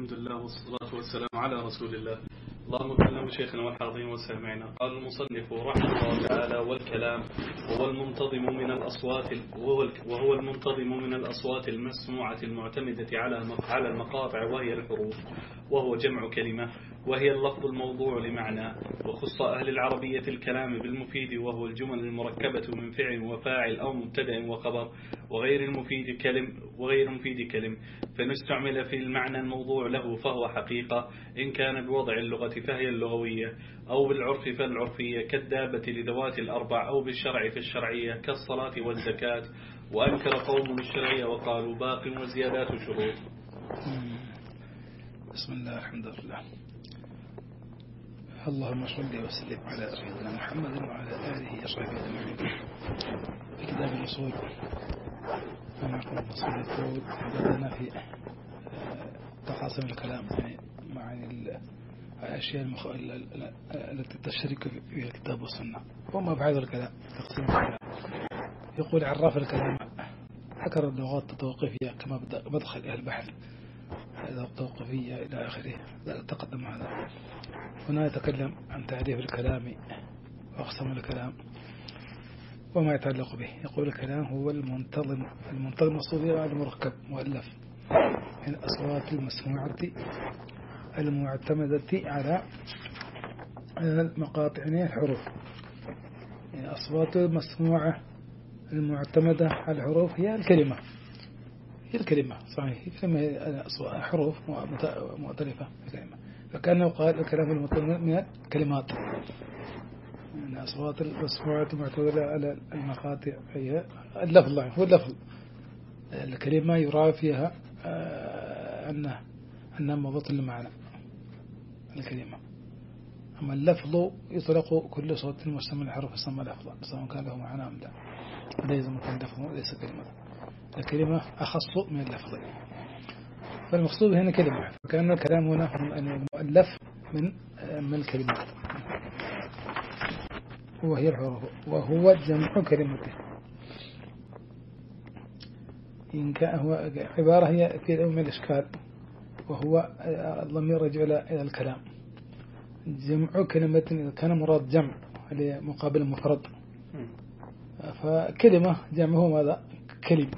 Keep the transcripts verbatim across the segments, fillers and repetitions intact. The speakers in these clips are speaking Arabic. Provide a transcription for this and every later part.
الحمد لله والصلاة والسلام على رسول الله. اللهم كلم شيخنا والحاضرين والسامعين. قال المصنف رحمه الله تعالى: والكلام وهو المنتظم من الأصوات وهو المنتظم من الأصوات المسموعة المعتمدة على على المقاطع وهي الحروف، وهو جمع كلمة وهي اللفظ الموضوع لمعنى. وخص أهل العربية الكلام بالمفيد وهو الجمل المركبة من فعل وفاعل أو مبتدأ وخبر، وغير المفيد كلم وغير المفيد كلم فإن استعمل في المعنى الموضوع له فهو حقيقة، إن كان بوضع اللغة فهي اللغوية، أو بالعرف فالعرفية كالدابة لذوات الأربع، أو بالشرع فالشرعية كالصلاة والزكاة. وأنكر قوم الشرعية وقالوا باق وزيادات شروط. بسم الله الحمد لله. اللهم صل وسلم على سيدنا محمد وعلى آله وصحبه أجمعين. في كتاب الأصول ونقول الأصول الفروض بدأنا في تقاسم الكلام، يعني معاني الأشياء المخ... التي تشترك فيها الكتاب والسنة، وما بعد الكلام تقسيم الكلام. يقول عرف الكلام ذكر اللغات التوقيفية كما مدخل أهل البحث، هذا التوقيفية إلى آخره تقدم هذا. هنا يتكلم عن تعريف الكلام وأقسام الكلام وما يتعلق به. يقول الكلام هو المنتظم المنتظم الصوتي المركب مؤلف من الأصوات المسموعة المعتمدة على المقاطع، يعني الحروف. يعني الأصوات المسموعة المعتمدة على الحروف هي الكلمة هي الكلمة صحيح هي كلمة حروف مؤتلفة الكلمة. فكأنه قال الكلام المتضمن من الكلمات، من أصوات المسموعة المعتمدة على المقاطع هي اللفظ. هو اللفظ الكلمة يرى فيها أنه أنها مضبوط للمعنى الكلمة. أما اللفظ يطلق كل صوت مستمع الحرف يسمى لفظا سواء كان له معنى أم لا، ليس مثل لفظ ليس كلمة. الكلمة أخص من اللفظ، فالمقصود هنا كلمة. فكان الكلام هنا مؤلف من من الكلمات وهي الحروف، وهو جمع كلمته. إن كان هو عبارة هي في من الإشكال، وهو الضمير يرجع إلى الكلام. جمع كلمة إذا كان مراد جمع مقابل مفرد، فكلمة جمعه ماذا؟ كلمة.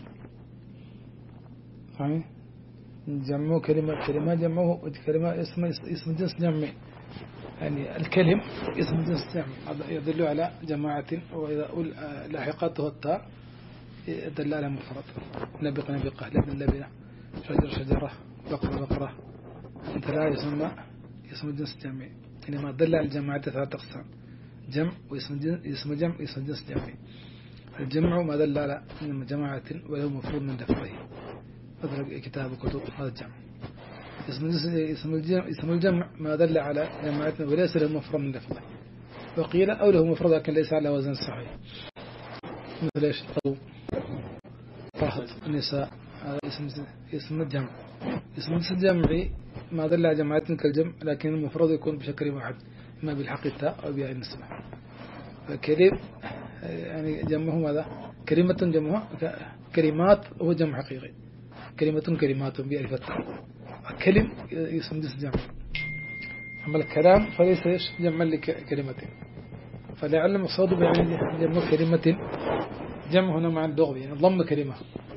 صحيح؟ جمعه كلمة كلمة جمعه كلمة اسم اسم جنس جمعي، يعني الكلم اسم جنس جمعي يدل على جماعة، وإذا لاحقته التاء يدل على مفرد. نبق نبقة لبن لبنة شجر شجرة بقرة بقرة. أنت لا يسمى اسم جنس جمعي، إنما دل على الجماعة ثلاثة أقسام: جمع واسم جنس اسم جمع اسم جنس جمعي. الجمع ما دل على جماعة وله مفروض من لفظه مثل كتاب وكتب، هذا الجمع. اسم اسم الجمع اسم الجمع ما دل على جماعة وليس له مفرد من لفظه. وقيل أو له مفرد لكن ليس على وزن صحيح، مثل ايش؟ القوم، فهد، النساء. هذا اسم اسم الجمع. اسم الجمعي ما دل على جماعة كالجمع لكن المفرد يكون بشكل واحد، إما بالحق التاء أو بياء النسبة. فكلم يعني جمعه ماذا؟ كلمة جمعها كلمات، هو جمع حقيقي. كلمة كلمات بألف التاء. كلم اسم جنس جمع. أما الكلام فليس إيش جمع لكلمة، فلعل المقصود يعني جمع كلمة. جمع هنا مع اللغة يعني ضم كلمة،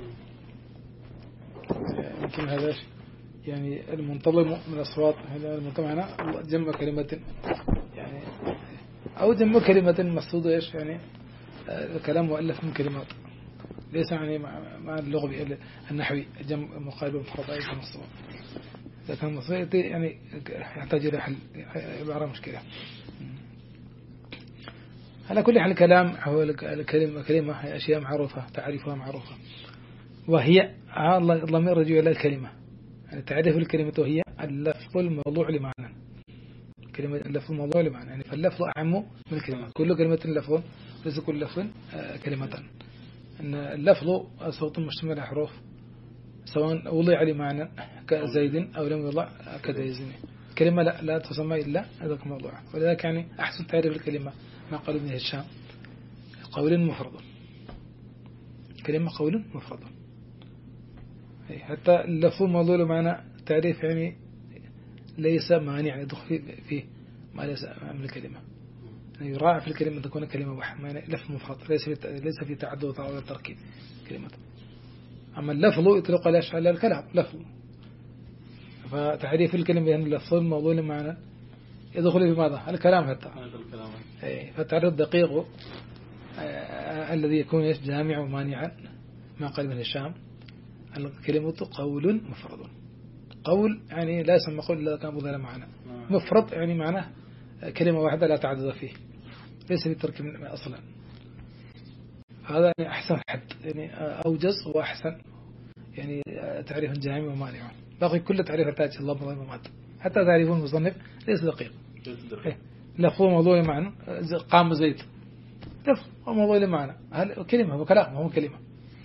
يمكن هذا يعني المنتظم من الأصوات. هذا المنتظم هنا جمع كلمة، يعني أو جمع كلمة مقصود إيش يعني الكلام مؤلف من كلمات، ليس يعني مع اللغة النحوي جمع مقابل مفرد أي مصدر. إذا كان مصدر يعني يحتاج إلى حل عبارة مشكلة. على كل حال الكلام هو الكلمة كلمة هي أشياء معروفة تعريفها معروفة، وهي الضمير رجوع إلى الكلمة. يعني تعريف الكلمة وهي اللفظ الموضوع لمعنى. كلمة اللفظ الموضوع لمعنى، يعني فاللفظ أعم من الكلمة. كل كلمة لفظ ليس كل لفظ كلمة. أن اللفظ صوت مشتمل على حروف سواء وضع لمعنى كزيد أو لم يوضع كزيد. كلمة لا, لا تسمى إلا هذا الموضوع. ولذلك يعني أحسن تعريف الكلمة ما قال ابن هشام: قول مفرد. كلمة قول مفرد. حتى اللفظ موضوع لمعنى تعريف يعني ليس مانع يدخل فيه ما ليس من الكلمة. يراعي في الكلمة تكون كلمة واحدة لفظ مفرط، ليس في ليس في تعدد ولا تركيب كلمة. أما اللفظ يطلق على الكلام لفظ، فتعريف الكلمة بأن اللفظ الموضوع معنى يدخل في ماذا الكلام حتى. فالتعريف الدقيق الذي يكون جامع ومانعا ما قال من الشام الكلمة قول مفرد. قول يعني لا يسمى قول إلا كان مضارع معنى. مفرد يعني معناه كلمة واحدة لا تعدد فيه، ليس في تركيب أصلا. هذا يعني أحسن حد، يعني أوجز وأحسن يعني تعريف جامع ومانع. باقي كل تعريف تاج الله مضارع ومات، حتى تعريف المصنف ليس دقيق. لفظ موضوع معنى قام زيد، لفظ موضوع معنى هل كلمة وكلام هو كلمة،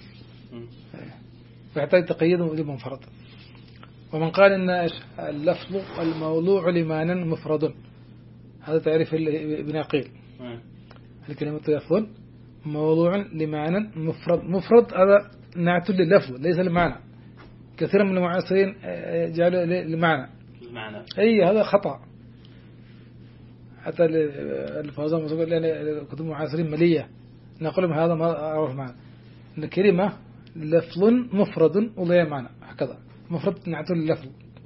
فيحتاج تقييد لمنفرد. ومن قال إن اللفظ الموضوع لمعنى مفرد، هذا تعريف ابن عقيل. الكلمة لفظ موضوع لمعنى مفرد. مفرد هذا نعت لللفظ ليس للمعنى. كثير من المعاصرين جعلوا للمعنى، أي هذا خطأ. حتى الفوزان مسؤول لأن كتب المعاصرين ملية نقول لهم هذا ما أعرف معنى. الكلمة لفظ مفرد ولا معنى، هكذا مفرد نعت لللفظ.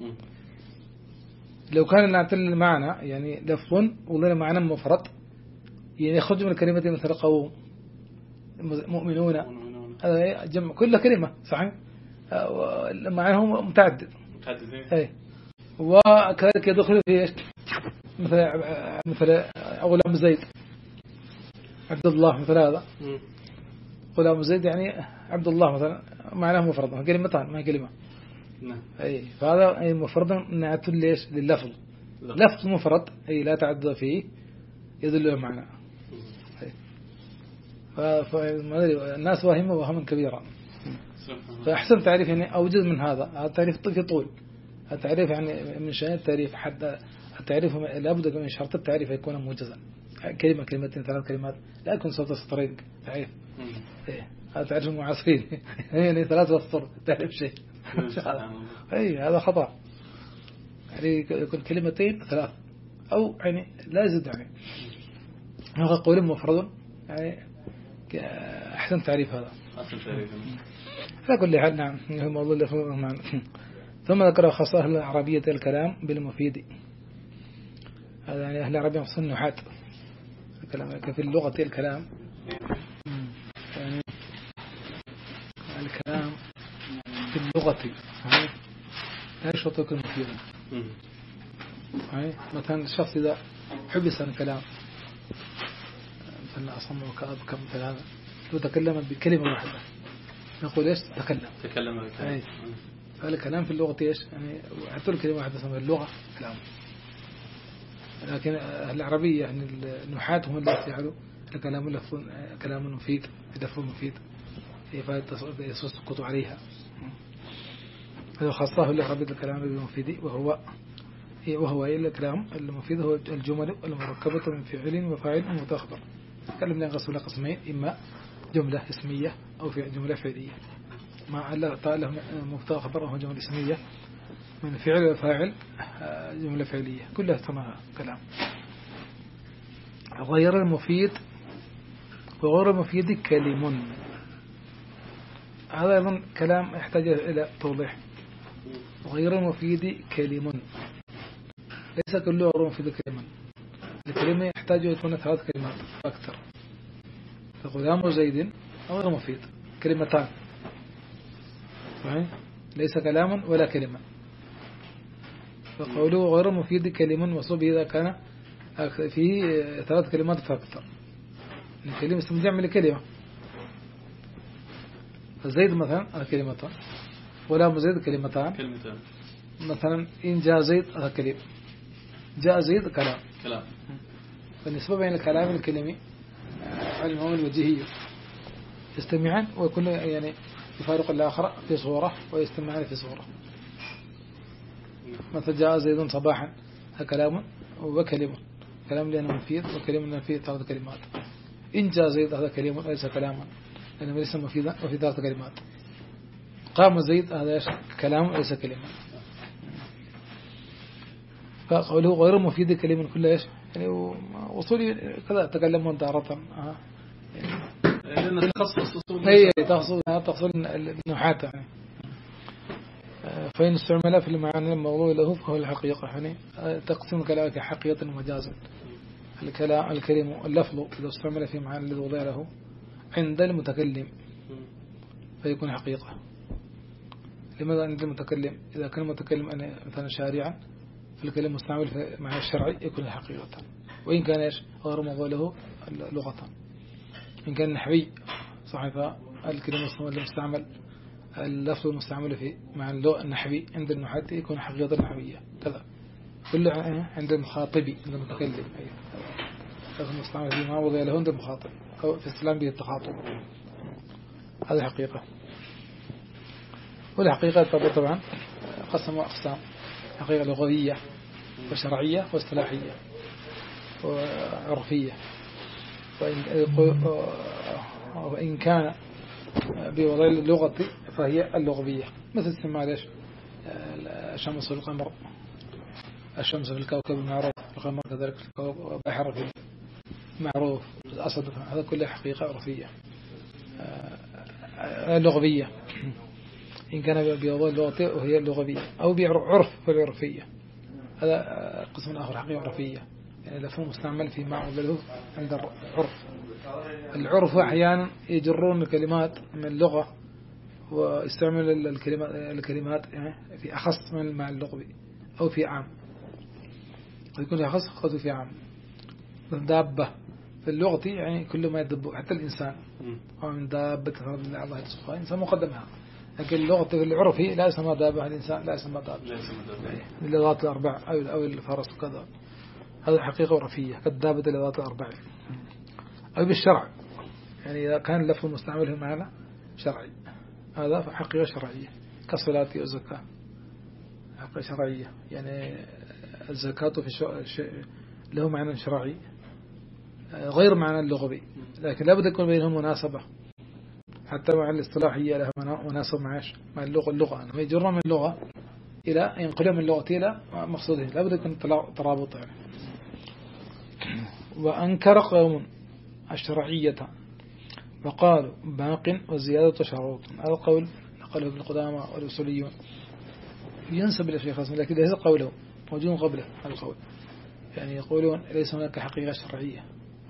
لو كان نعت للمعنى يعني لفظ ولا معنى مفرد، يعني يخرج من الكلمة مثل قوم مؤمنون، هذا جمع كل كلمة صحيح معناه متعدد. أي وكذلك يدخل في إيش مثل مثل غلام زيد عبد الله مثل هذا. غلام زيد يعني عبد الله مثلا معناه مفرد كلمتان ما كلمة. أي فهذا أي مفرد نعت ليش لللفظ. لفظ مفرد أي لا تعدد فيه يدل على معنى. فالناس واهمة وهما كبيرا. فأحسن تعريف يعني أوجد من هذا. هذا تعريف في طول. التعريف يعني من شأن التعريف حتى التعريف لابد من شرط التعريف يكون موجزا، كلمة كلمتين ثلاث كلمات لا يكون صوت سطرين تعريف. إيه هذا تعريف المعاصرين يعني ثلاث سطر تعريف شيء أي هذا خطأ. يعني يكون كلمتين ثلاث أو يعني لا يزيد يعني هذا قول مفرد يعني أحسن تعريف هذا. على كل حال نعم هو الموضوع اللي فوق معنا. ثم ذكر خاصة أهل العربية الكلام بالمفيد. هذا يعني أهل العربية مصنع نحات في اللغة الكلام يعني الكلام في اللغة لا يشرط يكون مفيدا. مثلا الشخص إذا حبس عن الكلام مثلا أصم وكأب كم مثل هذا لو تكلم بكلمة واحدة نقول إيش تكلم تكلم الكلام. فالكلام في اللغة إيش يعني حتى الكلمة واحدة اسمها اللغة كلام. لكن العربية يعني النحات هم اللي يستعملوا الكلام لفظ كلام مفيد لفظ مفيد يسقط عليها. هذا خاصة العربية الكلام المفيد وهو وهو الكلام المفيد هو الجمل المركبة من فعل وفاعل ومتخبر. تكلمنا عن قسم قسمين إما جملة اسمية أو في جملة فعلية. مع الله تعالى مبتدا خبر وهو جملة اسمية من فعل وفاعل جملة فعلية كلها اسمها كلام. غير المفيد وغير المفيد كلم. هذا أيضا كلام يحتاج إلى توضيح. غير المفيد كلم ليس كله غير مفيد كلمة. الكلمة يحتاج يكون ثلاث كلمات أكثر. فغلام زيد غير مفيد كلمتان ليس كلاما ولا كلمة. فقوله غير مفيد كلم وصب إذا كان فيه ثلاث كلمات فأكثر. الكلمة اسم جمع لكلمة. فزيد مثلا كلمتان غلام زيد كلمتان كلمتان. مثلا إن جاء زيد هذا كلمة جاء زيد كلام كلام. فالنسبة بين الكلام والكلمة علمه الوجهية يستمعان ويكون يعني يفارق الآخر في صورة ويستمعان في صورة. مثلا جاء زيد صباحا هذا كلام وكلمة كلام لأنه مفيد وكلمة لأنه فيه ثلاث كلمات. إن جاء زيد هذا كلمة ليس كلاما لأنه ليس مفيدا وفي ثلاث كلمات. قام زيد هذا كلام ليس كلمة. فقوله غير مفيد كلمة كل إيش يعني وصولي كذا تكلمون تارة آه لأن تخصص أصول هي تخصص تخصص النحاة يعني. فإن استعمل في المعنى الموضوع له فهو الحقيقة يعني تقسيم الكلام كحقيقة ومجازا. الكلام الكلم اللفظ إذا استعمل في معنى الذي وضع له عند المتكلم فيكون حقيقة. لماذا عند المتكلم؟ إذا كان المتكلم أنا مثلا شارعا فالكلام مستعمل في معنى الشرعي يكون حقيقة، وإن كان إيش غير موضوع له لغة. إن كان نحوي صحيح فالكلام المستعمل اللفظ المستعمل في مع اللغة النحوي عند النحاة يكون حقيقة نحوية كذا. كل عند المخاطب عند المتكلم اللفظ المستعمل في ما وضع له عند المخاطب أو في السلام به التخاطب هذا حقيقة. والحقيقة طبعا قسموا أقسام: حقيقة لغوية وشرعية واصطلاحية وعرفية. وإن كان بوضع اللغة فهي اللغوية مثل سماع ليش الشمس والقمر، الشمس في الكوكب المعروف، القمر كذلك في الكوكب بحر في المعروف، الأسد، هذا كله حقيقة عرفية لغوية. إن كان بوضع اللغة وهي اللغوية أو بعرف فالعرفية هذا قسم آخر حقيقة عرفية يعني لفظ مستعمل في ما وضع عند العرف. العرف أحيانا يجرون الكلمات من اللغة واستعمل الكلمات الكلمات يعني في أخص من مع اللغوي أو في عام، يكون في أخص خاص في عام. دابة في اللغة يعني كل ما يدب حتى الإنسان ومن دابة فرد الله الله سبحانه إنسان مقدمها، لكن اللغة في العرف لا يسمى دابة، الإنسان لا يسمى دابة اللغات الأربع أو أو الفرس وكذا. هذا حقيقة عرفية كالدابة اللغات الأربع. أو بالشرع يعني إذا كان اللفظ مستعمل معنا شرعي هذا حقيقة شرعية كالصلاة والزكاة حقيقة شرعية يعني الزكاة في له معنى شرعي غير معنى اللغوي، لكن لابد يكون بينهم مناسبة حتى مع الاصطلاحية لها مناسبة معاش مع اللغة اللغة ما يجرى من اللغة إلى ينقلها من اللغة إلى مقصوده لابد يكون ترابط يعني. وأنكر قوم الشرعية وقالوا باق وزيادة شروط. هذا القول قاله ابن قدامة والأصوليون ينسب إلى الشيخ حسن لكن ليس قوله موجود قبله. هذا القول يعني يقولون ليس هناك حقيقة شرعية.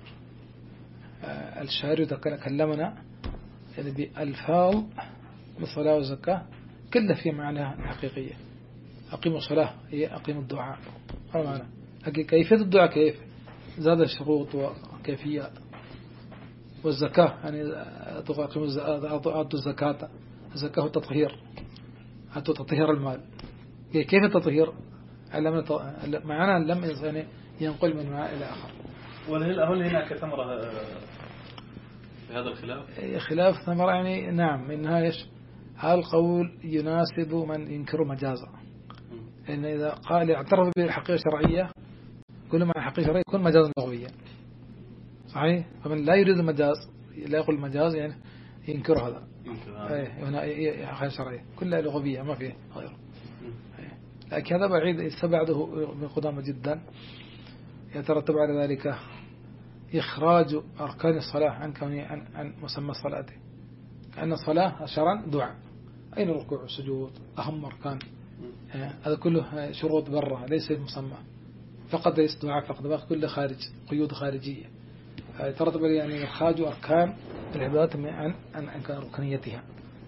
الشارع تكلمنا يعني بألفاظ الصلاة والزكاة كلها في معناها حقيقية. أقيم الصلاة هي أقيم الدعاء هذا معنى. لكن كيفية الدعاء كيف زاد الشروط وكيفية. والزكاة يعني أعطوا الزكاة الزكاة هو التطهير أعطوا تطهير المال كيف التطهير معنى لم يعني ينقل من ماء إلى آخر. وهل هناك ثمرة في هذا الخلاف؟ خلاف ثمرة يعني نعم منها إيش هذا القول يناسب من ينكر مجازا إن إذا قال اعترف بالحقيقة الشرعية كل ما حقيقة شرعية يكون مجازا لغويا صحيح. فمن لا يريد المجاز لا يقول المجاز يعني ينكر هذا ايه هنا حقيقة شرعية كلها لغوية ما فيه غيره. لكن هذا بعيد استبعده من قدامه جدا. يترتب على ذلك إخراج أركان الصلاة عن كونه عن, عن مسمى الصلاة لأن الصلاة شرعا دعاء أين الركوع والسجود أهم أركان هذا كله شروط برة ليس مسمى فقط ليس دعاء فقط باقي كله خارج قيود خارجية. يترتب يعني إخراج أركان العبادات عن عن عن ركنيتها.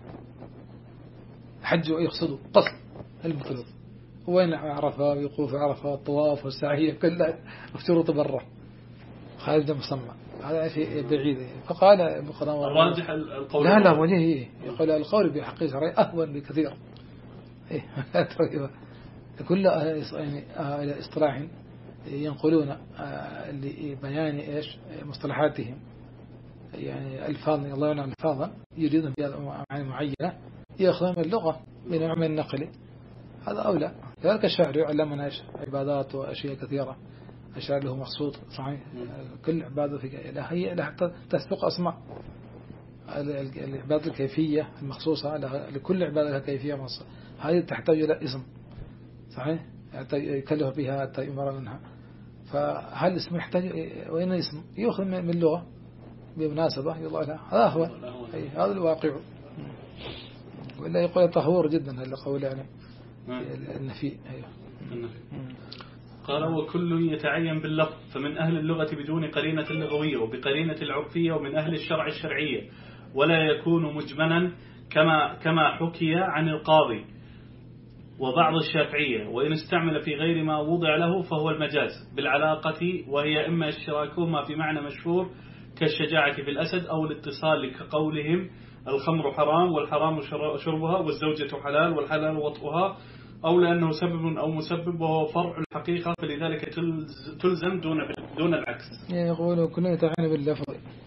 حج يقصد قصد المطلوب وين عرفة ويقوف عرفة والطواف والسعي كلها شروط برة خارج المسمى هذا شيء بعيد. فقال الراجح القول لا لا وجهه يقول القول بحقيقة شرعي أهون بكثير إيه كل يعني اصطلاح ينقلون لبيان إيش مصطلحاتهم يعني ألفاظ الله يعلم ألفاظا يريدون بها معاني معينة يأخذون من اللغة بنوع من النقل هذا أولى. ذلك الشاعر يعلمنا إيش عبادات وأشياء كثيرة الشاعر له مقصود صحيح كل عبادة في لا هي لا حتى تسبق أسماء العبادة الكيفية المخصوصة لكل عبادة لها كيفية مخصوصة هذه تحتاج إلى اسم صحيح. يكلف بها حتى يمر منها. فهل الاسم يحتاج وين اسم يأخذ من اللغة بمناسبة يلا لا هذا هو أي هذا الواقع. ولا يقول طهور جدا هذا قول يعني النفي. أيوه النفي. قال وكل يتعين باللفظ فمن أهل اللغة بدون قرينة اللغوية وبقرينة العرفية ومن أهل الشرع الشرعية ولا يكون مجملا كما كما حكي عن القاضي وبعض الشافعية وإن استعمل في غير ما وضع له فهو المجاز بالعلاقة وهي إما اشتراكهما في معنى مشهور كالشجاعة في الأسد أو الاتصال كقولهم الخمر حرام والحرام شربها والزوجة حلال والحلال وطئها أو لأنه سبب أو مسبب وهو فرع الحقيقة فلذلك تلزم دون دون العكس. يقول كل يتعين باللفظ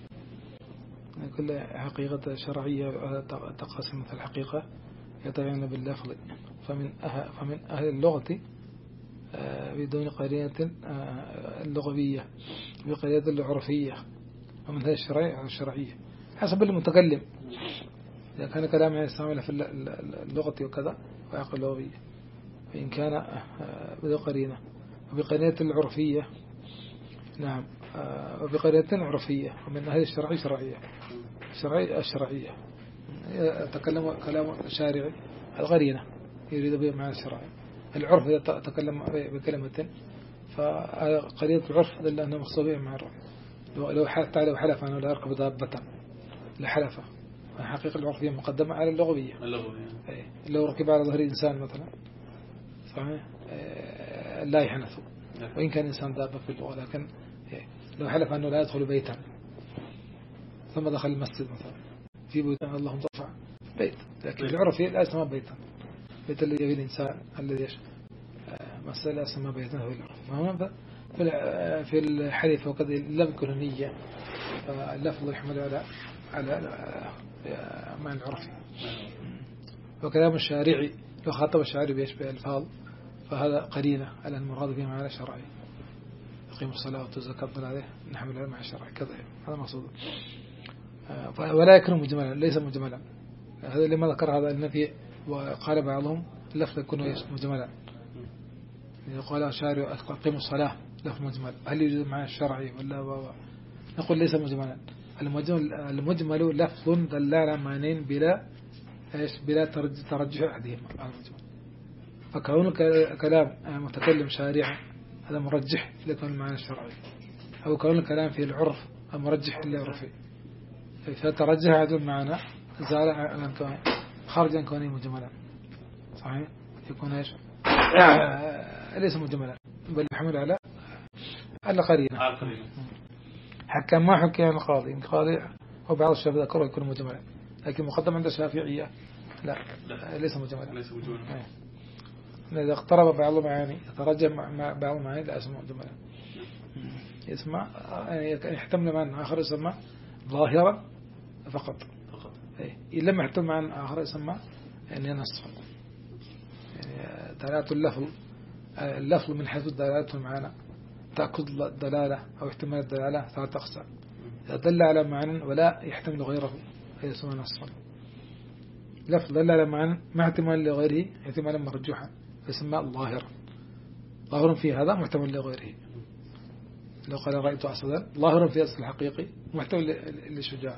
كل حقيقة شرعية تقاسم مثل الحقيقة يتعين باللفظ فمن أهل فمن أهل اللغة بدون قرينة اللغوية بقرينة العرفية ومن هذه الشرعية الشرعية حسب المتكلم إذا كان كلامه يستعمل في اللغة وكذا ويقول اللغوية فإن كان بدون قرينة وبقرينة العرفية نعم وبقرينة عرفية ومن هذه الشرعية شرعية الشرعية الشرعية تكلم كلام شارعي القرينة يريد بها معنى الشرعي. العرف إذا تكلم بكلمة فقرينة العرف دل أنه مخصوص مع العرف. لو حتى لو حلف أنه لا يركب دابة لحلفه حقيقة العرفية مقدمة على اللغوية. لو ركب على ظهر إنسان مثلا صحيح لا يحنث وإن كان إنسان دابة في اللغة لكن لو حلف أنه لا يدخل بيتا ثم دخل المسجد مثلا في بيت اللهم ترفع بيت لكن العرفية لا يسمى بيتا بيت الذي يبي الإنسان الذي يش مسألة لا يسمى بيتا هو العرف. في الحلف وكذا لم يكن نية اللفظ يحمل على على معنى العرفي. وكلام الشارعي لو خاطب الشارعي بيشبه الفاظ فهذا قرينة على المراد به معنى شرعي يقيم الصلاة والزكاة عليه نحمل على معنى شرعي كذا هذا مقصود. ولا يكون مجملا ليس مجملا هذا لما ذكر هذا النفي وقال بعضهم اللفظ يكون مجملا قال الشارع أقيم الصلاة لفظ مجمل هل يوجد معنى الشرعي ولا و... نقول ليس مجملا. المجمل المجمل لفظ دل على معنين بلا ايش بلا ترجح أحدهما على المجمل. فكون كلام متكلم شارعا هذا مرجح لكون المعنى الشرعي أو كون الكلام في العرف مرجح للعرفي فترجح هذا المعنى زال عن كونه خارج عن كونه مجملا صحيح يكون ايش ليس مجملا بل يحمل على على قرينة. حكى ما حكي عن القاضي القاضي وبعض الشباب ذكره يكون مجملا لكن مقدم عند الشافعية لا, لا ليس مجملا ليس مجملا. إذا اقترب بعض المعاني يترجم مع بعض المعاني لا اسمه مجملا يسمع يعني يحتمل معنى آخر يسمى ظاهرا فقط فقط إيه لما يحتمل معنى آخر يسمى يعني نصا يعني دلالة اللفظ اللفظ من حيث دلالته المعنى تأخذ الدلالة أو احتمال الدلالة ثلاثة أقسام. إذا دل على معنى ولا يحتمل غيره يسمى نصا. لفظ دل على معنى مع احتمال لغيره احتمالا مرجوحا يسمى ظاهرا ظاهر في هذا محتمل لغيره. لو قال رأيت أسدا ظاهر في أصل الحقيقي محتمل للشجاع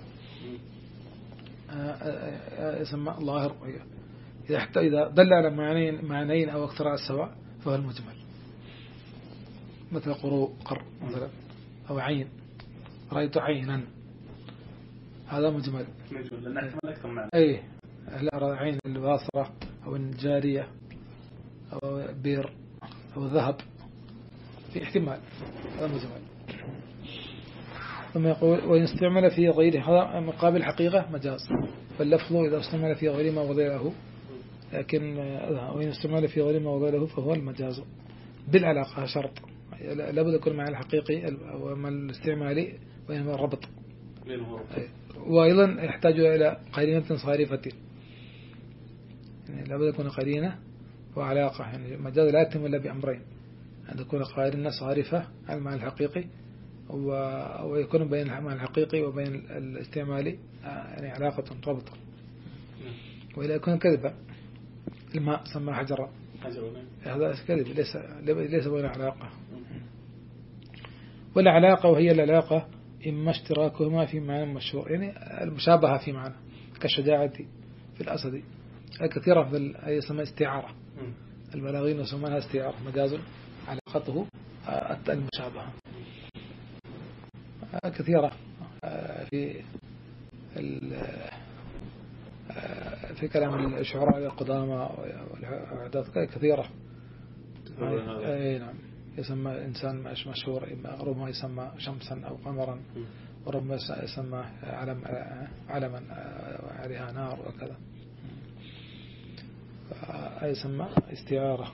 يسمى ظاهر. إذا دل على معنيين معنيين أو أكثر على السواء فهو المجمل مثل قرو قر مثلا أو عين رأيت عينا هذا مجمل لأن احتمال أكثر معنى أي عين الباصرة أو الجارية أو بير أو ذهب في احتمال هذا مجمل. ثم يقول وإن استعمل في غيره هذا مقابل حقيقة مجاز فاللفظ إذا استعمل في غير ما وضع له لكن وإن استعمل في غير ما وضع له فهو المجاز بالعلاقة شرط لابد يكون مع الحقيقي وما الاستعمالي وإنما الربط وأيضا يحتاج إلى قرينة صارفة يعني لابد يكون قرينة وعلاقة يعني مجاز لا يتم إلا بأمرين أن تكون قرينة صارفة على المعنى الحقيقي ويكون بين المعنى الحقيقي وبين الاستعمالي يعني علاقة ربط وإلا يكون كذبا الماء سمى حجرا هذا كذب، ليس ليس بين علاقة. ولا علاقة، وهي العلاقة إما اشتراكهما في معنى مشهور، يعني المشابهة في معنى، كالشجاعة في الأسد. كثيرة في أي اسمها استعارة، البلاغين يسمونها استعارة، مجاز علاقته المشابهة. كثيرة في في كلام الشعراء القدامى والأحداث كثيرة. أي نعم، يسمى إنسان مشهور، ربما يسمى شمسا أو قمرا، وربما يسمى علم علما عليها نار وكذا، يسمى استعارة.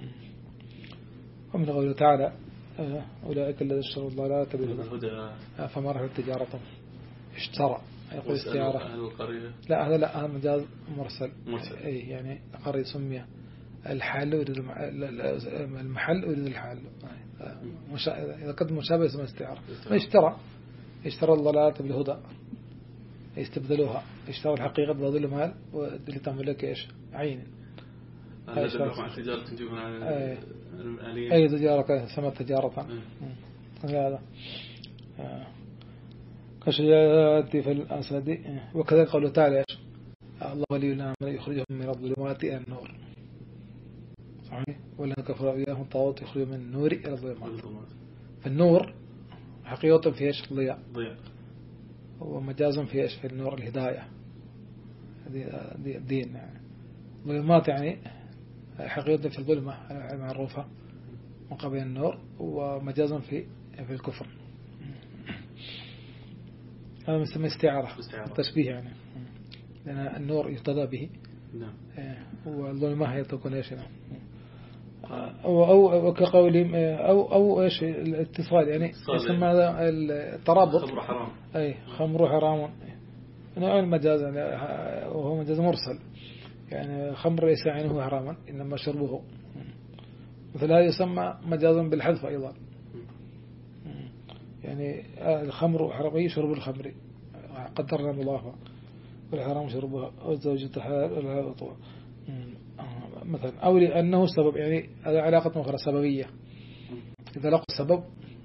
ومن قوله تعالى أولئك الذين اشتروا الضلالة بالهدى فما ربحت تجارتهم. اشترى يقول استعارة. لا هذا لا، هذا مجاز مرسل, مرسل. أي يعني قرية سمي الحال يريد المحل ويريد الحال، إذا قد مشابه اسمه استعارة. اشترى اشترى الضلالة بالهدى، يستبدلوها، اشترى الحقيقة بفضل مال واللي تعمل لك إيش عين. هذا مع التجارة تجيبون عن الآلية. أي تجارة سمت تجارة. هذا كشجاعة في الأسد. وكذلك قوله تعالى الله ولي الذين آمنوا يخرجهم من الظلمات إلى النور. صحيح. والذين كفروا إياهم الطاغوت يخرجهم من النور إلى الظلمات. فالنور حقيقة في إيش؟ ضياء. ضياء. ومجاز في إيش؟ في النور الهداية، هذه الدين يعني. ظلمات يعني حقيقة في الظلمة المعروفة مقابل النور، ومجازا في في الكفر. هذا مسمى استعارة، تشبيه يعني، لأن النور يقتضى به. نعم. والظلمة هي تكون ايش؟ أو أو كقولي أو أو ايش الاتصال، يعني يسمى هذا الترابط. خمر حرام. أي خمر حرام، نوع المجاز وهو مجاز مرسل، يعني خمر ليس عينه حراما إنما شربه. مثل هذا يسمى مجازا بالحذف أيضا، يعني الخمر حرامي شرب الخمر قدرنا مضافة، والحرام شربها، والزوجة حلال والحلال طوع مثلا. أو لأنه سبب، يعني هذا علاقة أخرى سببية، إذا لقوا السبب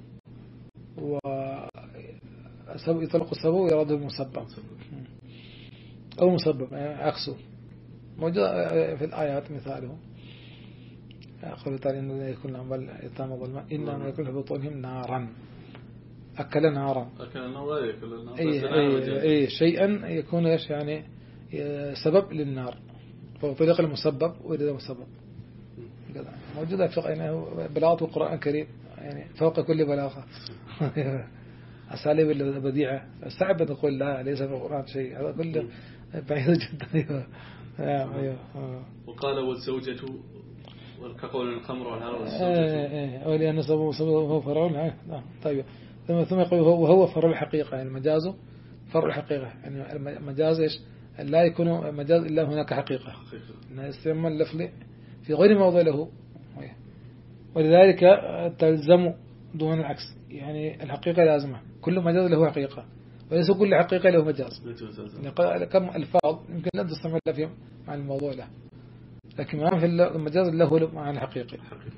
ويطلق السبب ويراد المسبب، أو مسبب يعني عكسه. موجود في الآيات مثاله قوله تعالى إن الذين يكون لهم يتامى ظلما إنما يكون في بطونهم نارا، أكل نارا. أكل نارا يأكل نارا. أي أي أي شيئا يكون إيش يعني سبب للنار، فطريق المسبب ويريد المسبب. موجودة في يعني بلاغة القرآن الكريم يعني فوق كل بلاغة. أساليب البديعة صعب أن نقول لا ليس في القرآن شيء، هذا كله بعيد جدا. أيوة. وقال والزوجة كقول الخمر والهار والزوجة. إيه ولأن سبب سبب هو فرع. طيب ثم ثم يقول وهو فرع الحقيقة، يعني المجاز فرع الحقيقة، يعني المجاز إيش لا يكون مجاز إلا هناك حقيقة، إنه يستعمل اللفظ في غير موضع له، ولذلك تلزم دون العكس، يعني الحقيقة لازمة، كل مجاز له حقيقة وليس كل حقيقة له مجاز. يعني كم الفاظ يمكن لا تستعمل فيهم مع الموضوع له، لكن ما في المجاز له مع الحقيقة.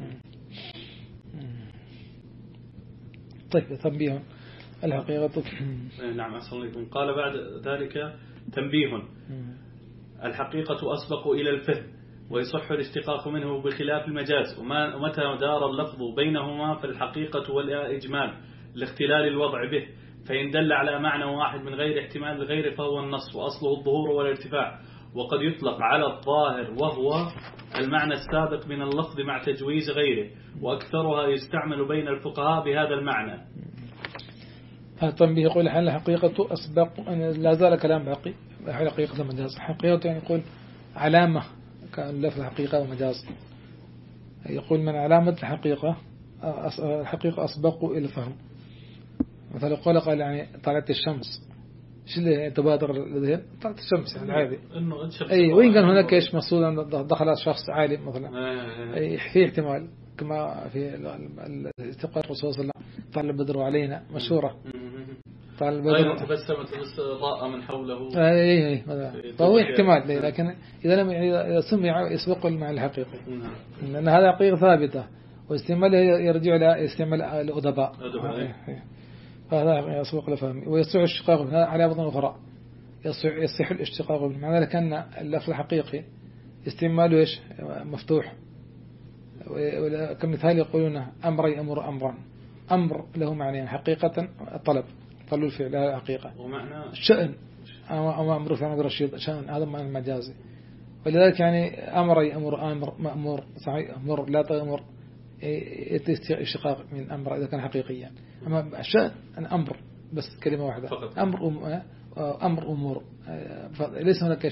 طيب تنبيه الحقيقة. نعم أحسن لكم. قال بعد ذلك تنبيه الحقيقة أسبق إلى الفهم ويصح الاشتقاق منه بخلاف المجاز، ومتى دار اللفظ بينهما فالحقيقة والإجمال لاختلال الوضع به، فإن دل على معنى واحد من غير احتمال لغيره فهو النص وأصله الظهور والارتفاع. وقد يطلق على الظاهر وهو المعنى السابق من اللفظ مع تجويز غيره، وأكثرها يستعمل بين الفقهاء بهذا المعنى. التنبيه يقول حال الحقيقة أسبق، لا زال كلام باقي. حقيقة المجاز حقيقة يعني يقول علامة كان لفظ الحقيقة ومجاز، يقول من علامة الحقيقة الحقيقة أسبق إلى الفهم. مثلا قال قال يعني طلعت الشمس، شو اللي تبادر للذهن؟ طلعت الشمس يعني عادي. أي وين كان هناك إيش مقصود أن دخل شخص عالم مثلا، أي في احتمال كما في استقرار الرسول صلى الله عليه وسلم طلع البدر علينا مشهورة. أيضا تبسمت ضاء من حوله. أي أي فهو احتمال، لكن إذا لم إذا سمي يسبق المعنى الحقيقي، لأن هذا حقيقة ثابتة، واستعماله يرجع إلى استعمال الأدباء، فهذا يسبق لفهم. ويصح الاشتقاق على بعض أخرى، يصح الاشتقاق بمعنى لكن اللفظ الحقيقي استعماله إيش مفتوح. كمثال يقولون أمر يأمر أمرا، أمر له معنى حقيقة الطلب، طلب الفعل هذا حقيقة، ومعنى الشأن أو أمر في أمر الرشيد شأن، هذا معنى المجازي. ولذلك يعني أمر يأمر أمر مأمور صحيح، أمر لا تأمر اشتقاق من أمر إذا كان حقيقيا. أما الشأن أن أمر بس كلمة واحدة، أمر أم أمر أمور، ليس هناك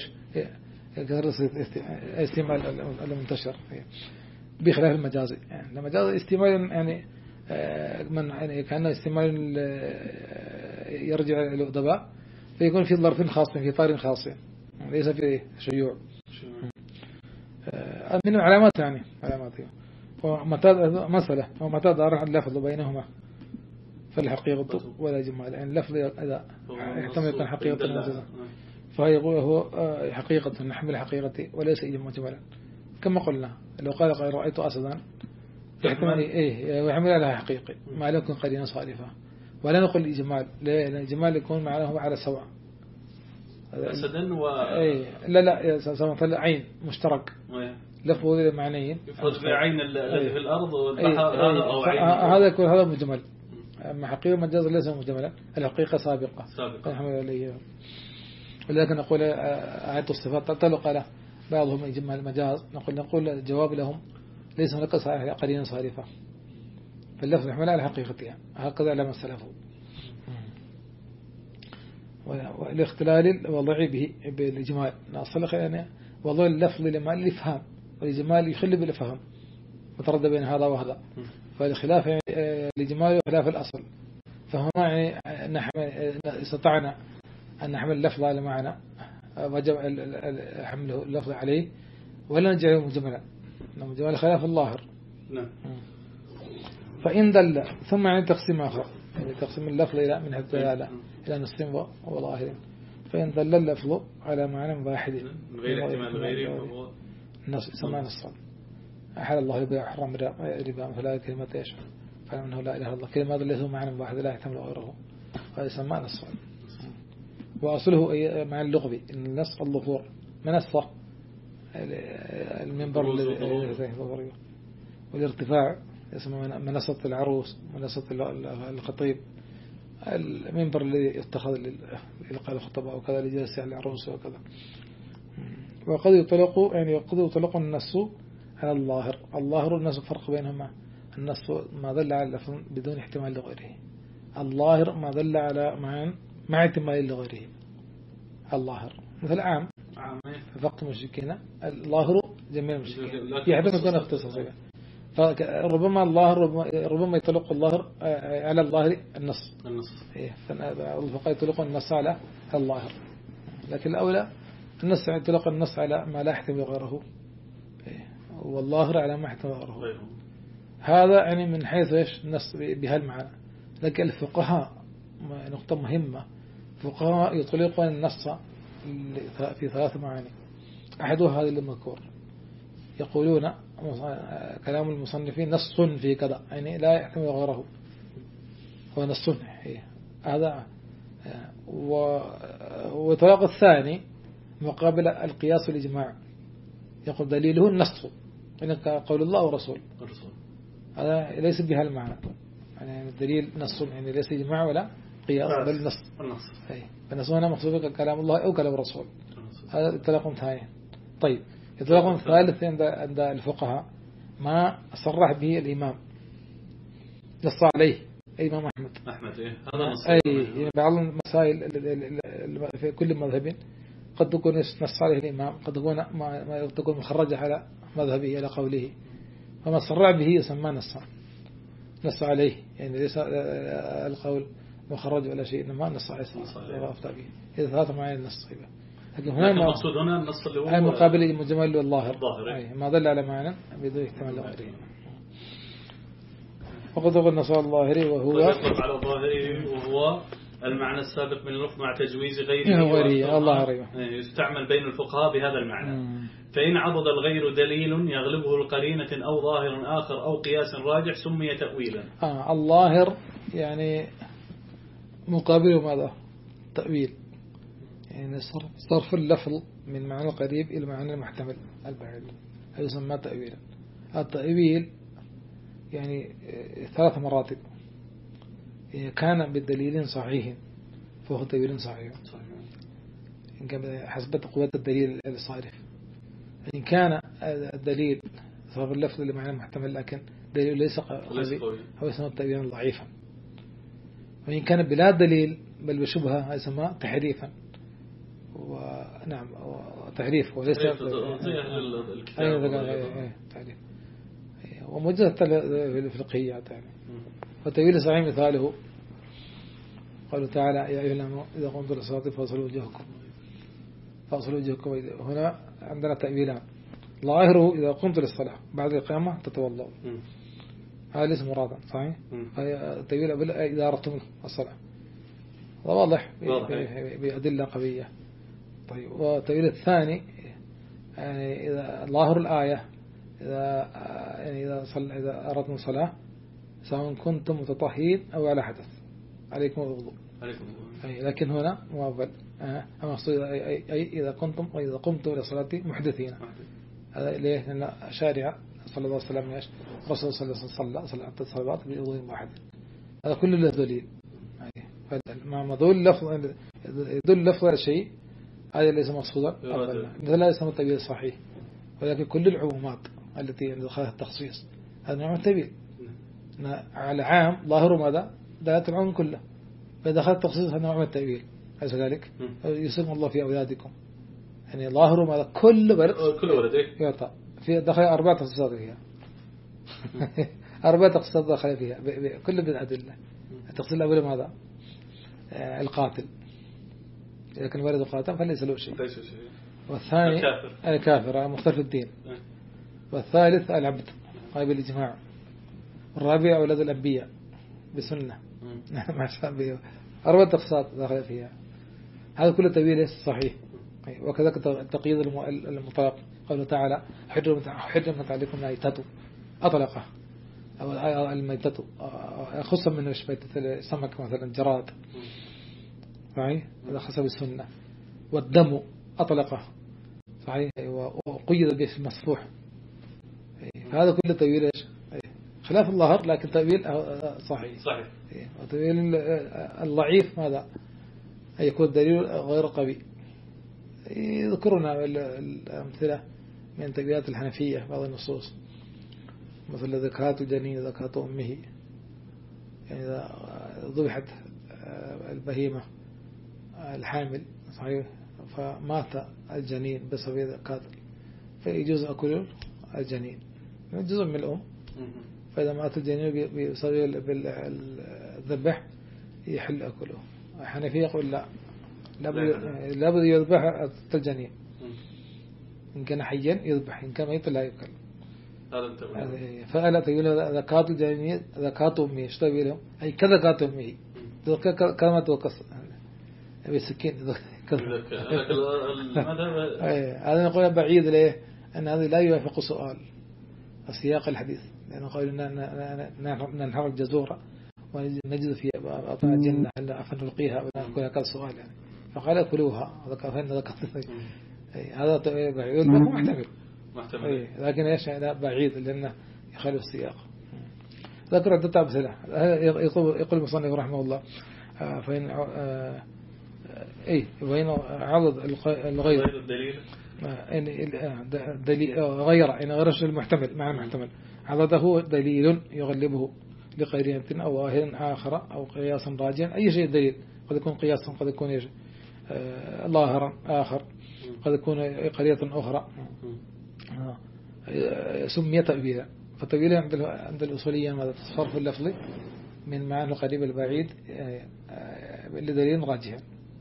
استعمال المنتشر بخلاف المجازي. يعني المجازي استعمال يعني من يعني كأنه استعمال يرجع إلى الأدباء، فيكون في ظرف خاص في إطار خاص، ليس في شيوع من علامات يعني علامات. ومتى مسألة ومتى دار اللفظ بينهما فالحقيقة ولا جمال، يعني اللفظ إذا يحتمل يكون حقيقة موجودة فيقول هو حقيقة نحمل حقيقتي وليس إجمالا، كما قلنا لو قال قال رأيت أسدا يحتمل إيه ويحمل على حقيقي ما لا يكون قرينة صالفة، ولا نقول إجمال، لأن الإجمال يكون معناه على سواء أسدا و إيه لا لا سواء عين مشترك لفظه معنيين، يفرق بين عين الذي في الأرض والبحر أو عين هذا يكون هذا مجمل. أما حقيقة مجاز ليس مجملا، الحقيقة سابقة سابقة. ولكن نقول آية الصفات تطلق على بعضهم يجمع المجاز، نقول نقول الجواب لهم ليس هناك قرينة صارفة، فاللفظ يحمل على حقيقتها، هكذا لما سلفوا. والاختلال وضعي به بالإجمال نصلح يعني وضع اللفظ لما الإفهام، والإجمال يخل بالإفهام متردد بين هذا وهذا، فالخلاف يعني الإجمال وخلاف الأصل. فهنا يعني نحمل استطعنا أن نحمل اللفظ على معنى وجب حمله اللفظ عليه ولا نجعله مجملا، مجمل خلاف الظاهر. نعم. فإن دل ثم يعني تقسيم آخر، يعني تقسيم اللفظ إلى من الدلالة إلى نص وظاهر. فإن دل اللفظ على معنى واحد من غير احتمال غيره فهو نص سماه نصا. أحل الله البيع وحرم الربا فلا كلمة إيش فمنه لا إله إلا الله، كلمة هذا ليس معنى واحد لا يحتمل غيره، هذا سماه نصا. وأصله مع اللغوي إن النص الظهور منصة المنبر والارتفاع اسمه منصة العروس، منصة الخطيب، المنبر اللي يتخذ لإلقاء الخطبة وكذا لجلس على العروس وكذا. وقد يطلق يعني قد يطلق النص على الظاهر، الظاهر والنص فرق بينهما. النص ما دل على اللفظ بدون احتمال لغيره، الظاهر ما دل على معنى مع احتمال لغيره. الظاهر مثل عام فقط مشركين، الظاهر جميع المشركين يحتمل يكون اختصاصيا، فربما الظاهر ربما يطلق الظاهر على الظاهر النص النص إيه، فالفقهاء يطلقون النص على الظاهر، لكن الأولى النص يطلق النص على ما لا يحتمل غيره إيه، والظاهر على ما يحتمل غيره. هذا يعني من حيث ايش النص بهالمعنى. لكن الفقهاء نقطة مهمة، الفقهاء يطلقون النص في ثلاث معاني، أحدها هذا المذكور، يقولون كلام المصنفين نص في كذا يعني لا يحتمل غيره، هو نص هذا. وطلاق الثاني مقابل القياس والإجماع، يقول دليله النص يعني قول الله ورسول، هذا ليس بها المعنى، يعني الدليل نص يعني ليس إجماع ولا قياس بل نص. فالنص هنا مقصود كلام الله أو كلام الرسول، هذا اطلاق ثاني. طيب اطلاق ثالث عند عند الفقهاء ما صرح به الإمام نص عليه الإمام أحمد أحمد إيه هذا نص أي يعني بعض المسائل في كل مذهب قد تكون نص عليه الإمام، قد تكون ما تكون مخرجة على مذهبه على قوله، فما صرح به يسمى نصا نص عليه، يعني ليس القول مخرج ولا شيء، إنما نص عليه وأفتى به. إذا ثلاث معاني النص. لكن هنا المقصود هنا النص اللي هو مقابل المجمل والظاهر ما دل على معنى بدون احتمال لغيره. وقد قلنا النص الظاهري وهو يطلق على الظاهري وهو المعنى السابق من اللفظ مع تجويز غيره غيره الله غيره يستعمل بين الفقهاء بهذا المعنى. مم. فإن عضد الغير دليل يغلبه القرينة أو ظاهر آخر أو قياس راجح سمي تأويلا. آه الظاهر يعني مقابله ماذا؟ تأويل، يعني صرف اللفظ من معنى القريب إلى معنى المحتمل البعيد هذا يسمى تأويلا. التأويل يعني ثلاث مراتب، إن كان بالدليل صحيح فهو تأويل صحيح إن كان حسب قوة الدليل الصارف. إن كان الدليل صرف اللفظ لمعنى المحتمل لكن دليل ليس قوي هو يسمى تأويلا ضعيفا. وإن كان بلا دليل بل بشبهة يسمى تحريفا. ونعم تحريف وليس تحريف وموجزة في الفقهيات يعني. وتأويل صحيح مثاله قالوا تعالى يا أيها الذين إذا قمتم للصلاة فاغسلوا وجوهكم فاغسلوا وجوهكم. هنا عندنا تأويلان، ظاهره إذا قمت للصلاة بعد القيامة تتوضأ هذا ليس مرادا صحيح. التأويل إذا أردتم الصلاة واضح بأدلة قوية. طيب والتأويل الثاني يعني إذا ظاهر الآية إذا يعني إذا صل إذا أردتم الصلاة سواء كنتم متطهرين أو على حدث عليكم الوضوء. أي لكن هنا موافق أما أي, أي, أي إذا كنتم وإذا قمتم إلى صلاة محدثين. هذا ليه؟ لأن شارع صلى الله عليه وسلم يش رسول صلى الله عليه وسلم صلى حتى الصلاة بوضوء واحد. هذا كله له دليل. ما مدل لفظ يدل لفظ على شيء هذا ليس مقصودا مثل لا يسمى التأويل الصحيح. ولكن كل العمومات التي دخلها التخصيص هذا نوع التأويل على عام ظاهر ماذا دلالة العموم كله. فإذا دخل التخصيص هذا نوع من التأويل. أليس كذلك؟ يسمى الله في أولادكم يعني ظاهر ماذا كل ولد كل ولد يعطى في دخل أربعة تخصيصات فيها أربعة تخصيصات دخل فيها كل بالأدلة. التخصيص الأول ماذا؟ القاتل إذا كان ولد قاتل فليس له شيء. والثاني الكافر, الكافر مختلف الدين. والثالث العبد هاي بالإجماع. والرابع أولاد الأنبياء بسنة مع شابه. أربعة تخصيصات دخل فيها. هذا كله تأويل صحيح. وكذلك التقييد المطلق قوله تعالى حرمت عليكم الميتة أطلقه أو الميتة خصا من ميتة السمك مثلا جراد صحيح هذا حسب السنة. والدم أطلقه صحيح وقيد به المسفوح. هذا كله تأويل خلاف الظاهر لكن تأويل صحيح صحيح. وتأويل الضعيف ماذا يكون الدليل غير قوي. يذكرنا الأمثلة من تأويلات الحنفية بعض النصوص مثل ذكرات جنين ذكرات أمه يعني إذا ذبحت البهيمة الحامل صحيح فمات الجنين بسبب ذكرات فيجوز أكل الجنين جزء من الأم. فإذا مات الجنين بسبب الذبح يحل أكله. الحنفية يقول لا لابد يذبح الجنين إن كان حيا يذبح إن كان ميتا لا يأكل. فألا تقول ذكات الجنين ذكات أمه ايش تقول لهم أي كذكات أمه كلمة وقص بالسكين هذا نقول بعيد ليه أن هذا لا يوافق سؤال السياق الحديث لأنه قال ننحر الجزورة ونجد في أطناء الجنة فنلقيها ونقول هكذا سؤال يعني فقال أكلوها هذا بعيد محتمل محتمل لكن ايش بعيد لأنه يخالف السياق. ذكر عدة أمثلة يقول المصنف رحمه الله فإن اي وين عرض الغير الدليل دليل غير يعني غير المحتمل مع المحتمل عرضه دليل يغلبه لقرينة أو ظاهر آخر أو قياس راجع أي شيء دليل قد يكون قياسا قد يكون ظاهرا آخر قد يكون قرينة أخرى سمي تأويلا. فتأويلا عند الأصوليين ماذا تصرف اللفظي من معنى القريب البعيد لدليل راجح.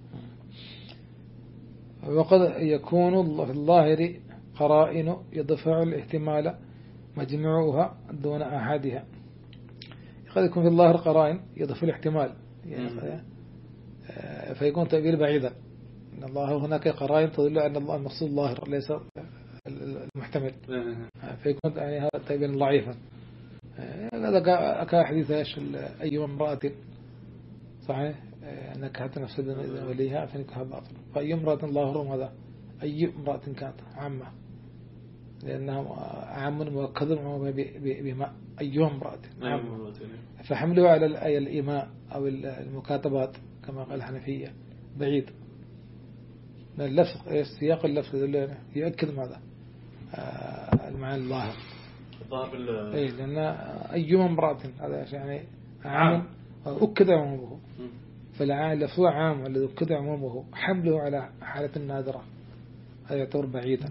وقد يكون في الظاهر قرائن يدفع الاحتمال مجموعها دون أحدها. قد يكون في الظاهر قرائن يدفع الاحتمال يعني فيكون تأويل بعيدا. إن الله هناك قرائن تدل أن الله المقصود الظاهر ليس المحتمل، فيكون يعني هذا تأويل ضعيفا. هذا كحديث ايش أي امرأة صحيح أنك حتى نفسد إذن وليها فإنك باطل. فأي امرأة ظاهرهم هذا أي امرأة كانت عامة، لأنه عام مؤكد بما أي امرأة عامة، فحمله على الآية الإيماء أو المكاتبات كما قال الحنفية بعيد. اللفظ السياق اللفظ يؤكد ماذا المعنى الظاهر، أي لأن أي امرأة هذا يعني عام أكد عمومه، فاللفظ عام الذي أكد عمومه حمله على حالة النادرة هذا يعتبر بعيدا.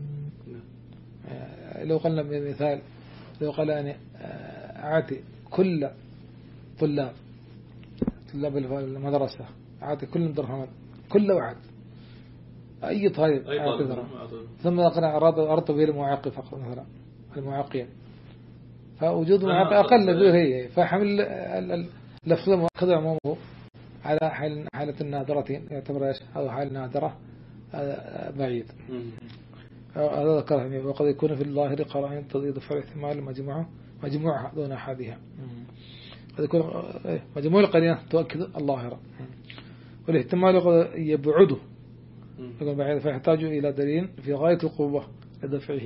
لو قلنا بمثال لو قال أنا أعطي كل طلاب طلاب المدرسة أعطي كل درهم كل واحد أي طالب أعطي درهم، ثم أراد أرد به المعاقب فقط مثلا المعاقين، فوجود المعاقب أقل به هي، فحمل اللفظ مؤكد عمومه على حال حالة النادرة يعتبر إيش هذا حال نادرة بعيد. هذا ذكره وقد يكون في الظاهر قرائن تضيد فرع احتمال مجموعة مجموعة دون أحدها، قد يكون مجموع القرينة تؤكد الظاهرة، والاحتمال قد يبعده يكون بعيد فيحتاج إلى دليل في غاية القوة لدفعه،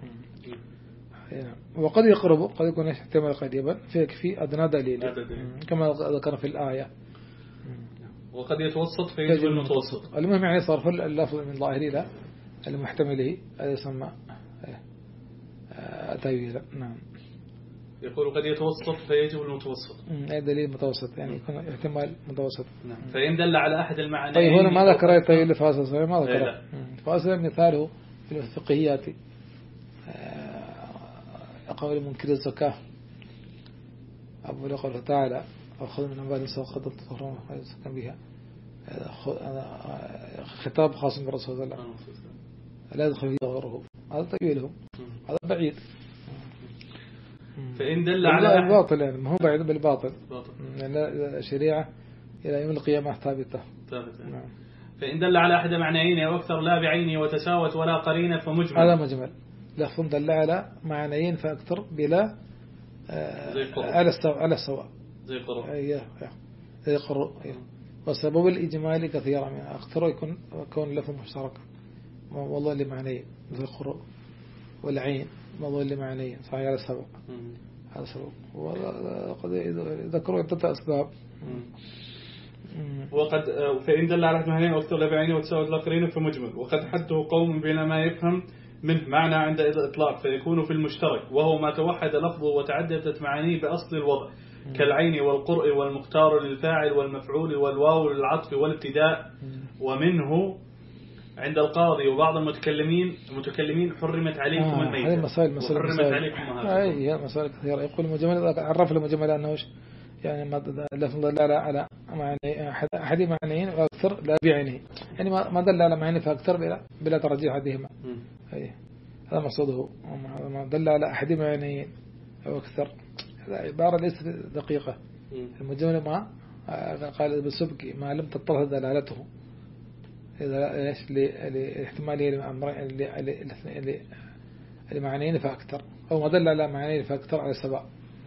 وقد يقرب قد يكون احتمال قريبا فيكفي أدنى دليل كما ذكر في الآية، وقد يتوسط فيجب المتوسط. المهم يعني صرف اللفظ من ظاهر إلى المحتمله هذا يسمى تأويلا. نعم. يقول قد يتوسط فيجب المتوسط. أي دليل متوسط يعني يكون احتمال متوسط. نعم. فإن دل على أحد المعنيين. طيب هنا ما ذكر التأويل الفاصل صحيح ما ذكر. فاصل مثاله في الفقهيات قول منكر الزكاة أقول قوله تعالى أخذ من أموالهم صدقة تطهرهم ويزكون بها، خطاب خاص برسول الله صلى الله عليه وسلم لا يدخل فيه غيره، هذا تأويلهم هذا بعيد. فإن دل على الباطل يعني ما هو بعيد بالباطل لأن الشريعة إلى يوم القيامة ثابتة. نعم. فإن دل على أحد معنيين أو أكثر لا بعينه وتساوت ولا قرينة فمجمل. هذا مجمل. لفظ دل على معنيين فأكثر بلا على السواء على السواء زي قرء. أيه زي قرء. وسبب الإجمال كثيرا من أكثر يكون كون لفظ مشترك والله اللي معنيه مثل القرء والعين والله اللي معنيه صحيح على السبب هذا سبب. وقد ذكروا عدة أسباب. وقد فإن دل على معنيين أو أكثر لا بعينه وتساوت لا قرينة فمجمل. وقد حده قوم بين ما يفهم منه معنى عند إطلاق فيكون في المشترك وهو ما توحد لفظه وتعددت معانيه بأصل الوضع كالعين والقرء والمختار للفاعل والمفعول والواو للعطف والابتداء. ومنه عند القاضي وبعض المتكلمين المتكلمين حرمت عليكم آه الميتة هذه مسائل مسائل حرمت عليكم هذا. هي مسائل كثيرة. يقول المجمل عرف المجمل أنه يعني ما لفظ دل على معنى أحد معنيين وأكثر لا بعينه يعني ما دل على معنى فأكثر بلا بلا ترجيح أحدهما. هذا مقصوده. ما دل على أحد معنيين أو أكثر هذا عبارة ليست دقيقة. المجمل ما قال بالسبق ما لم تطلع دلالته إذا إيش لاحتماله لمعنيين فأكثر أو ما دل على معنيين فأكثر على السبع.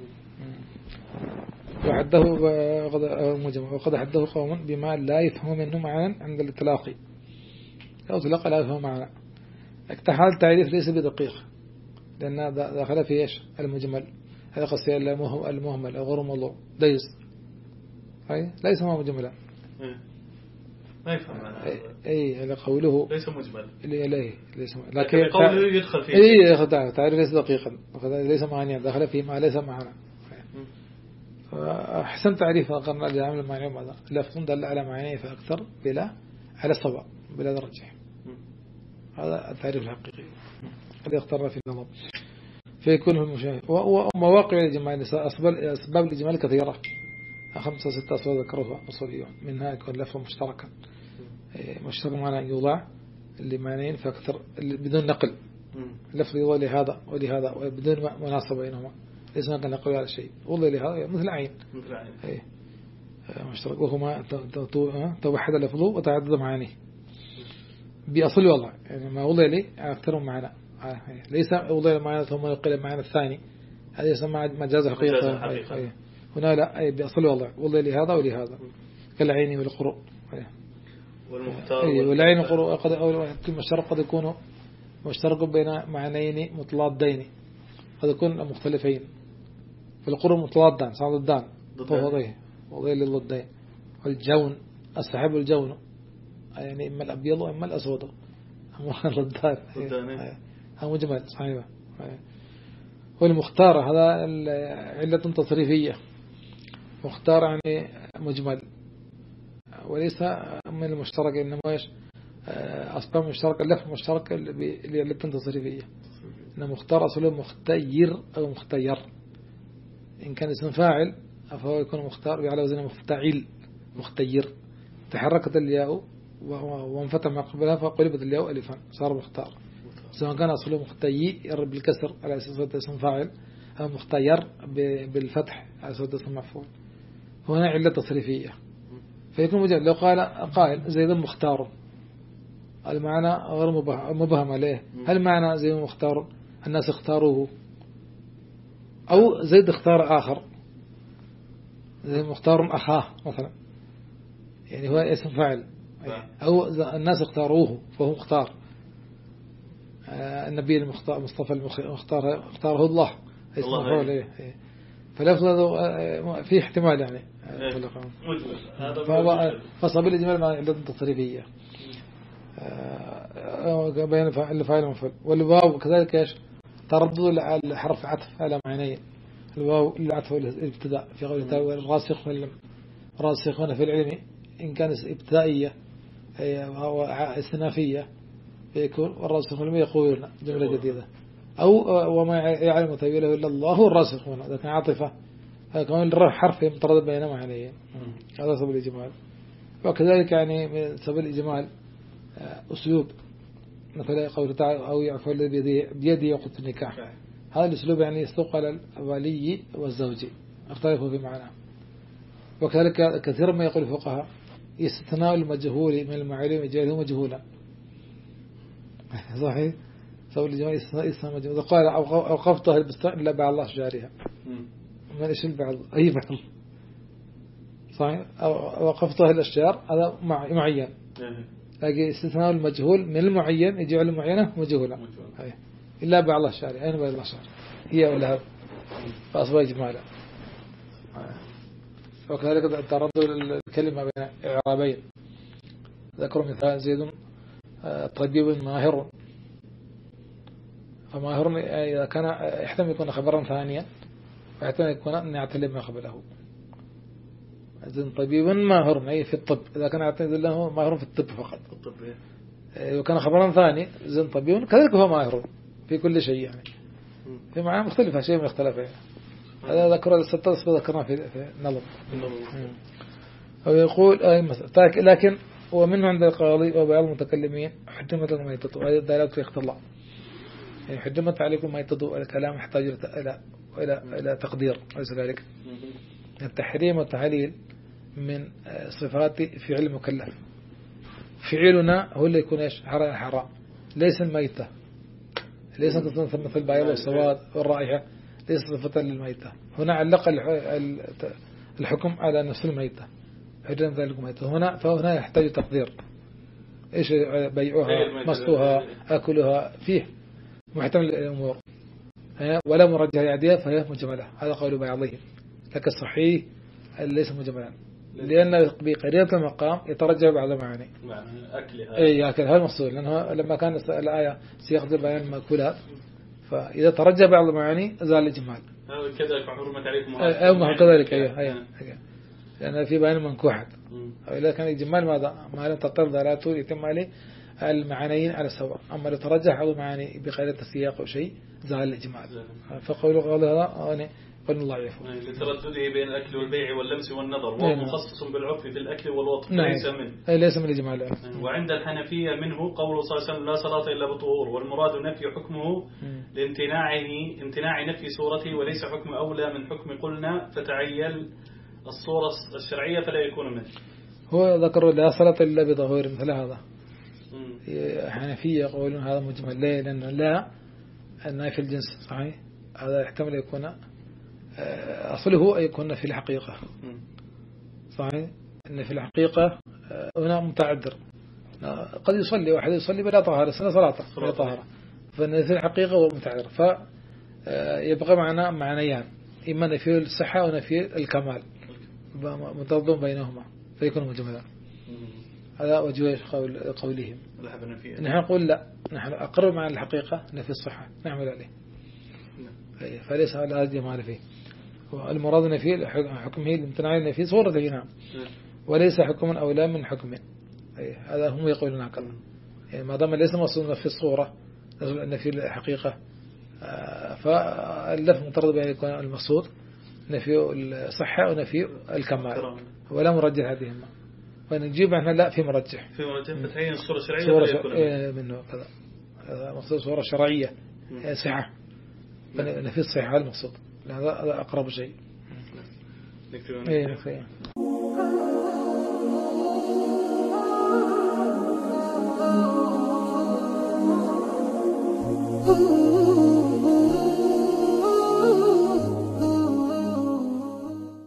وحده وقد حده قوم بما لا يفهم منه معنى عند التلاقي أو تلقى لا يفهم معنى. اكتحال التعريف ليس بدقيق لأن داخل في إيش المجمل هذا قصي المهمل أو غير موضوع ليس ليس ما مجملا ما يفهم معنى أي على قوله ليس مجمل اللي إليه ليس لكن قوله يدخل فيه أي خدع تعريف ليس دقيقا ليس معنى داخل فيه ما ليس معنى. أحسن تعريف قرن الجامع المعنى هذا لفظ دل على معنيه فأكثر بلا على الصواب بلا درجة. هذا التعريف الحقيقي قد يختار في النظام فيكون المشاهد. ومواقع الإجمال أسباب الإجمال كثيرة خمسة ستة أسباب ذكروها أصوليون منها يكون لفظ مشتركا مشترك معنى يوضع لمعنيين فأكثر بدون نقل لفظ يوضع لهذا ولهذا وبدون مناسبة بينهما ليس هناك نقل على شيء والله لهذا مثل عين مثل عين أيه. مشترك وهما توحد لفظه وتعدد معانيه بأصل وضع يعني ما وضع لي أكثر معنا ليس وضع معنا ثم يقل معنا الثاني هذا يسمى مجاز حقيقة هنا لا أي بأصل وضع وضع لهذا ولهذا كالعين والقروء والمختار والعين والقروء قد المشترك قد يكون مشترك بين معنيين متضادين قد يكون مختلفين فالقروء متضادان صار ضدان ضدين وضع للضدين والجون السحاب والجون يعني إما الأبيض وإما الأسود هم ضدان هذا مجمل صحيح والمختار هذا علة تصريفية مختار يعني مجمل وليس من المشترك إنما إيش أصلا مشترك اللفظ مشترك لعلة تصريفية إن مختار أصله مختير أو مختير إن كان اسم فاعل فهو يكون مختار على وزن مفتعل مختير تحركت الياء وانفتح ما قبلها فقلبت الياء ألفا صار مختار سواء كان أصله مختير بالكسر على أساس اسم فاعل أو مختير بالفتح على أساس اسم مفعول هنا علة تصريفية فيكون مجرد لو قال قائل زيد مختار المعنى غير مبهم عليه هل معنى زيد مختار الناس اختاروه أو زيد اختار آخر زيد مختار أخاه مثلا يعني هو اسم فاعل أو الناس اختاروه فهو مختار النبي المختار مصطفى المختار اختاره الله اسم مفعول إيه فلفظ هذا فيه احتمال يعني فصاب الإجمال مع علة تصريفية بين الفاعل والمفعول والواو كذلك ايش تردد الحرف عطف على معنيين الواو العطف والابتداء في قوله تعالى الراسخ واللم راسخون في العلم إن كانت ابتدائية أو استنافية يكون والراسخ واللم يقولون جملة جديدة أو وما يعلم تأويله إلا الله الراسخون إذا كان عاطفة كمان الرف حرف متردد بين معنيين هذا سبب الإجمال وكذلك يعني من سبب الإجمال أسلوب مثلا قوله تعالى أو يعفو الذي بيده يعقد النكاح هذا الأسلوب يعني يستوق على الولي والزوجي اختلفوا في معناه وكذلك كثيرا ما يقول الفقهاء استثناء المجهول من المعلوم يجعله مجهولا صحيح سبب الإجمال استثناء مجهول إذا قال أوقفتها البستان إلا بعد الله شجارها من إيش البعض أي بعض صحيح أو وقفتها الأشجار هذا معين لكن استثناء المجهول من المعين يجعل المعينة مجهولا إلا بعد الله شارع أين بعد الله شارع هي ولا هذا فأصبح إجمالا وكذلك تردد الكلمة بين إعرابين ذكر مثال زيد طبيب ماهر فماهر إذا كان يحتمل يكون خبرا ثانيا ويحتمل يكون أن يعتلم ما قبله زين طبيب ماهر أي في الطب إذا كان يعتمد له ماهر في الطب فقط الطب وكان خبرا ثاني زين طبيب كذلك هو ماهر في كل شيء يعني في معنى مختلفة شيء من اختلافه هذا ذكر الستة أصبح ذكرنا في النظم أو يقول أي مثلا لكن ومنه عند القاضي وبعض المتكلمين حجمت الميتة وهذه دلالة الاختلاط يعني حجمت عليكم الميتة الكلام يحتاج إلى إلى إلى تقدير وليس ذلك التحريم والتحليل من صفات فعل المكلف فعلنا هو اللي يكون إيش حرام حرام ليس الميتة ليس مثل البياض والسواد والرائحة ليس صفة للميتة هنا علق الحكم على نفس الميتة حجم ذلك الميتة هنا فهنا يحتاج تقدير إيش بيعها مصطها أكلها فيه محتمل الأمور ولا مرجح يعديها فهي مجملة هذا قول بعضهم لكن الصحيح ليس مجملا لأن بقرينة المقام يترجح بعض المعاني أكلها أي أكل هذا المقصود لأنه لما كان الآية سياق بيان المأكولات فإذا ترجح بعض المعاني زال الإجمال كذلك حرمت عليكم أو كذلك أيه أيه لأن في بيان منكوحات إذا كان الإجمال ماذا ما لم تطر دلاته يتم عليه المعانيين على السواء أما لو ترجح بعض المعاني بقرينة السياق أو شيء زال الإجمال فقولوا قول هذا يعني قل الله يعفو لتردده بين الأكل والبيع واللمس والنظر وهو مخصص بالعرف في الأكل والوطن ليس منه أي ليس من الإجمال وعند الحنفية منه قوله صلى الله عليه وسلم لا صلاة إلا بطهور والمراد نفي حكمه لامتناعه امتناع نفي صورته وليس حكم أولى من حكم قلنا فتعيل الصورة الشرعية فلا يكون منه. هو ذكر لا صلاة إلا بطهور مثل هذا. مم. حنفية يقولون هذا مجمل، ليه؟ لأنه لا النافي الجنس صحيح، هذا يحتمل يكون أصله أن يكون في الحقيقة. مم. صحيح أن في الحقيقة هنا متعذر، قد يصلي واحد يصلي بلا طهارة سنة صلاته بلا طهارة، فإن في الحقيقة هو متعذر، فيبقى معنا معنيان، إما نفي الصحة ونفي الكمال متضم بينهما فيكون مجملا. هذا وجه قول قولهم. نحن نقول لا، نحن أقرب مع الحقيقة نفي الصحة نعمل عليه، فليس هذا جمال فيه. المراد نفي حكمه الامتناع نفي صورته نعم، وليس حكما أولى من حكم. هذا هم يقولون هكذا، يعني ما دام ليس مقصود في الصورة نفي الحقيقة، فاللفظ مطرد بأن يكون المقصود نفي الصحة ونفي الكمال، ولا مرجح هذهما. ونجيب احنا لا في مرجح، في مرجح فتعين الصورة الشرعية صورة شرعية منه كذا، هذا مقصود صورة شرعية صحة، نفي الصحة المقصود، هذا هذا أقرب شيء. ايه نكتب